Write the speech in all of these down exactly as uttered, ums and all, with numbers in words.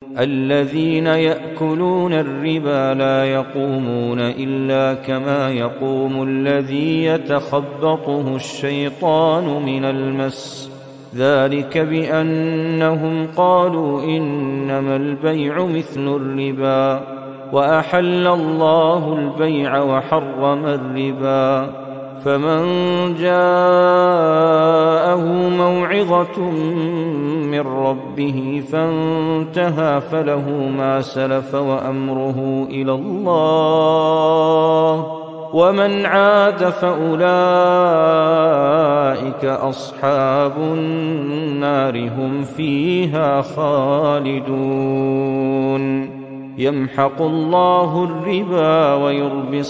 الذين يأكلون الربا لا يقومون إلا كما يقوم الذي يتخبطه الشيطان من المس، ذلك بأنهم قالوا إنما البيع مثل الربا وأحل الله البيع وحرم الربا. فمن جاءه موعظة من ربه فانتهى فله ما سلف وأمره إلى الله، ومن عاد فأولئك أصحاب النار هم فيها خالدون. يمحق الله الربا ويربي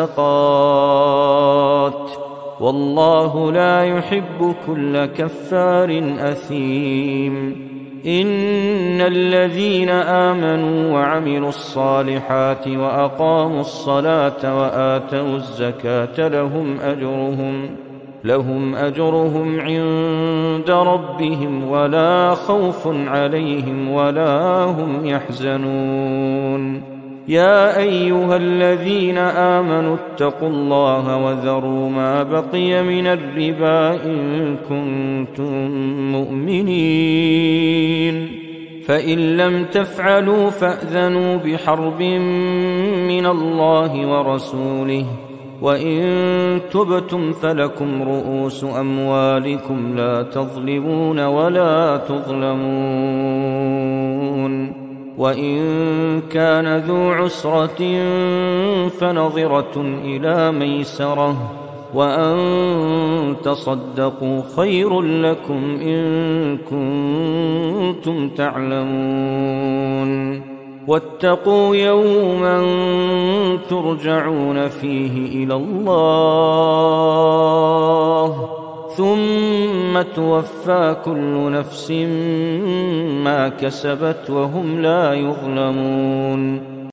الصدقات، والله لا يحب كل كفار أثيم. إن الذين آمنوا وعملوا الصالحات وأقاموا الصلاة وآتوا الزكاة لهم أجرهم لهم أجرهم عند ربهم ولا خوف عليهم ولا هم يحزنون. يا أيها الذين آمنوا اتقوا الله وذروا ما بقي من الربا إن كنتم مؤمنين، فإن لم تفعلوا فأذنوا بحرب من الله ورسوله، وإن تبتم فلكم رؤوس أموالكم لا تظلمون ولا تظلمون. وإن كان ذو عسرة فنظرة إلى ميسرة، وأن تصدقوا خير لكم إن كنتم تعلمون. واتقوا يوما ترجعون فيه إلى الله ثم توفى كل نفس ما كسبت وهم لا يظلمون.